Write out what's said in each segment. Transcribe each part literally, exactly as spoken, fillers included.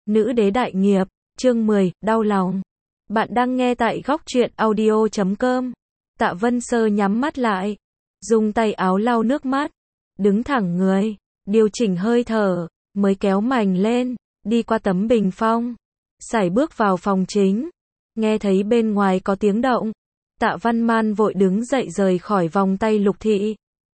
Nữ đế đại nghiệp, chương mười, đau lòng. Bạn đang nghe tại góc truyện audio chấm com. Tạ Vân Sơ nhắm mắt lại, dùng tay áo lau nước mắt, đứng thẳng người, điều chỉnh hơi thở, mới kéo mành lên, đi qua tấm bình phong, sải bước vào phòng chính. Nghe thấy bên ngoài có tiếng động, Tạ Văn Man vội đứng dậy rời khỏi vòng tay Lục Thị.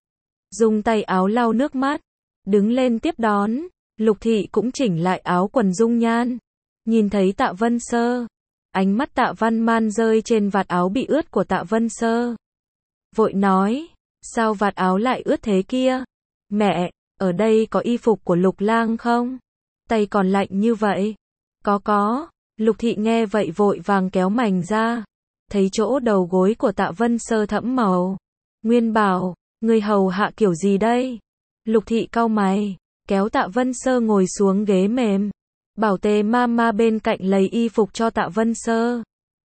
Dùng tay áo lau nước mắt, đứng lên tiếp đón. Lục Thị cũng chỉnh lại áo quần dung nhan. Nhìn thấy Tạ Vân Sơ, ánh mắt Tạ Văn Man rơi trên vạt áo bị ướt của Tạ Vân Sơ. Vội nói, sao vạt áo lại ướt thế kia? Mẹ, ở đây có y phục của Lục Lang không? Tay còn lạnh như vậy. Có có. Lục Thị nghe vậy vội vàng kéo mành ra. Thấy chỗ đầu gối của Tạ Vân Sơ thẫm màu. Nguyên bảo, người hầu hạ kiểu gì đây? Lục Thị cau mày, kéo Tạ Vân Sơ ngồi xuống ghế mềm. Bảo Tề Mama bên cạnh lấy y phục cho Tạ Vân Sơ.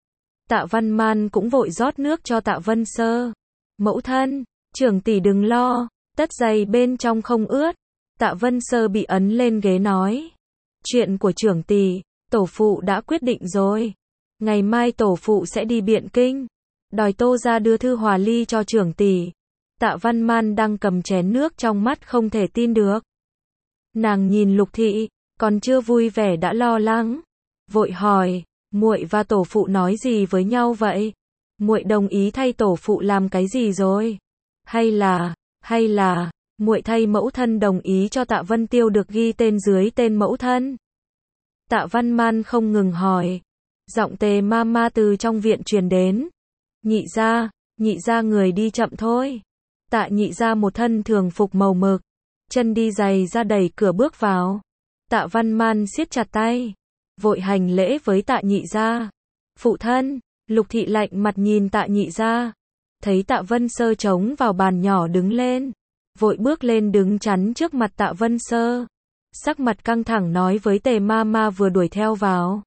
Tạ Văn Man cũng vội rót nước cho Tạ Vân Sơ. Mẫu thân, trưởng tỷ đừng lo, tất giày bên trong không ướt. Tạ Vân Sơ bị ấn lên ghế nói. Chuyện của trưởng tỷ, tổ phụ đã quyết định rồi. Ngày mai tổ phụ sẽ đi Biện Kinh, đòi Tô ra đưa thư hòa ly cho trưởng tỷ. Tạ Văn Man đang cầm chén nước trong mắt không thể tin được. Nàng nhìn Lục Thị, còn chưa vui vẻ đã lo lắng, vội hỏi, muội và tổ phụ nói gì với nhau vậy? Muội đồng ý thay tổ phụ làm cái gì rồi? Hay là, hay là, muội thay mẫu thân đồng ý cho Tạ Vân Tiêu được ghi tên dưới tên mẫu thân? Tạ Văn Man không ngừng hỏi. Giọng Tề Mama từ trong viện truyền đến. Nhị gia, nhị gia người đi chậm thôi. Tạ nhị gia một thân thường phục màu mực, chân đi giày ra đẩy cửa bước vào. Tạ Văn Man siết chặt tay, vội hành lễ với Tạ nhị gia. Phụ thân. Lục Thị lạnh mặt nhìn Tạ nhị gia, thấy Tạ Vân Sơ trống vào bàn nhỏ đứng lên, vội bước lên đứng chắn trước mặt Tạ Vân Sơ. Sắc mặt căng thẳng nói với Tề Mama vừa đuổi theo vào.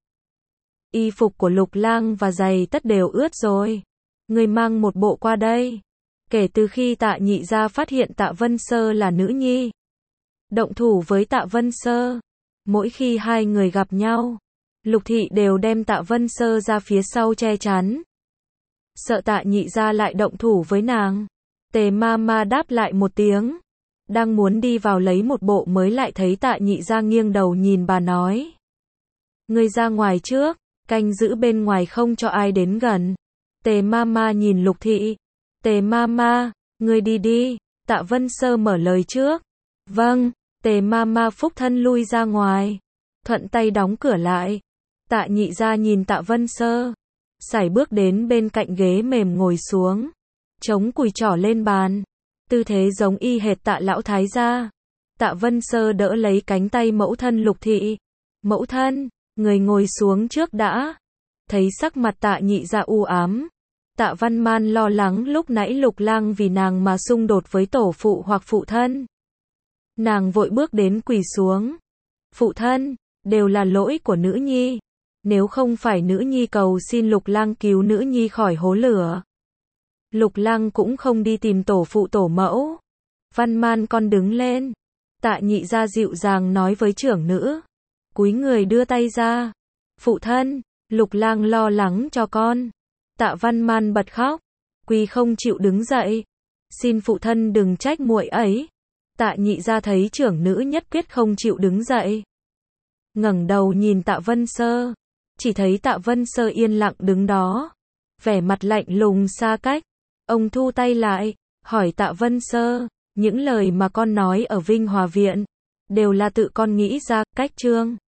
Y phục của Lục Lang và giày tất đều ướt rồi. Người mang một bộ qua đây. Kể từ khi Tạ nhị gia phát hiện Tạ Vân Sơ là nữ nhi, động thủ với Tạ Vân Sơ, mỗi khi hai người gặp nhau, Lục Thị đều đem Tạ Vân Sơ ra phía sau che chắn. Sợ Tạ nhị gia lại động thủ với nàng. Tề Mama đáp lại một tiếng, đang muốn đi vào lấy một bộ mới lại thấy Tạ nhị gia nghiêng đầu nhìn bà nói. Ngươi ra ngoài trước, canh giữ bên ngoài không cho ai đến gần. Tề Mama nhìn Lục Thị. Tề Mama, ngươi đi đi. Tạ Vân Sơ mở lời trước. Vâng. Tề Mama phúc thân lui ra ngoài, thuận tay đóng cửa lại. Tạ nhị gia nhìn Tạ Vân Sơ, sải bước đến bên cạnh ghế mềm ngồi xuống, chống cùi trỏ lên bàn, tư thế giống y hệt Tạ lão thái gia. Tạ Vân Sơ đỡ lấy cánh tay mẫu thân Lục Thị. Mẫu thân, người ngồi xuống trước đã. Thấy sắc mặt Tạ nhị gia u ám, Tạ Văn Man lo lắng lúc nãy Lục Lang vì nàng mà xung đột với tổ phụ hoặc phụ thân. Nàng vội bước đến quỳ xuống. Phụ thân, đều là lỗi của nữ nhi. Nếu không phải nữ nhi cầu xin Lục Lang cứu nữ nhi khỏi hố lửa, Lục Lang cũng không đi tìm tổ phụ tổ mẫu. Văn Man con đứng lên. Tạ nhị gia dịu dàng nói với trưởng nữ. Cúi người đưa tay ra. Phụ thân, Lục Lang lo lắng cho con. Tạ Văn Man bật khóc, quỳ không chịu đứng dậy. Xin phụ thân đừng trách muội ấy. Tạ nhị gia thấy trưởng nữ nhất quyết không chịu đứng dậy, ngẩng đầu nhìn Tạ Vân Sơ, chỉ thấy Tạ Vân Sơ yên lặng đứng đó, vẻ mặt lạnh lùng xa cách. Ông thu tay lại, hỏi Tạ Vân Sơ, những lời mà con nói ở Vinh Hòa Viện, đều là tự con nghĩ ra, cách chương.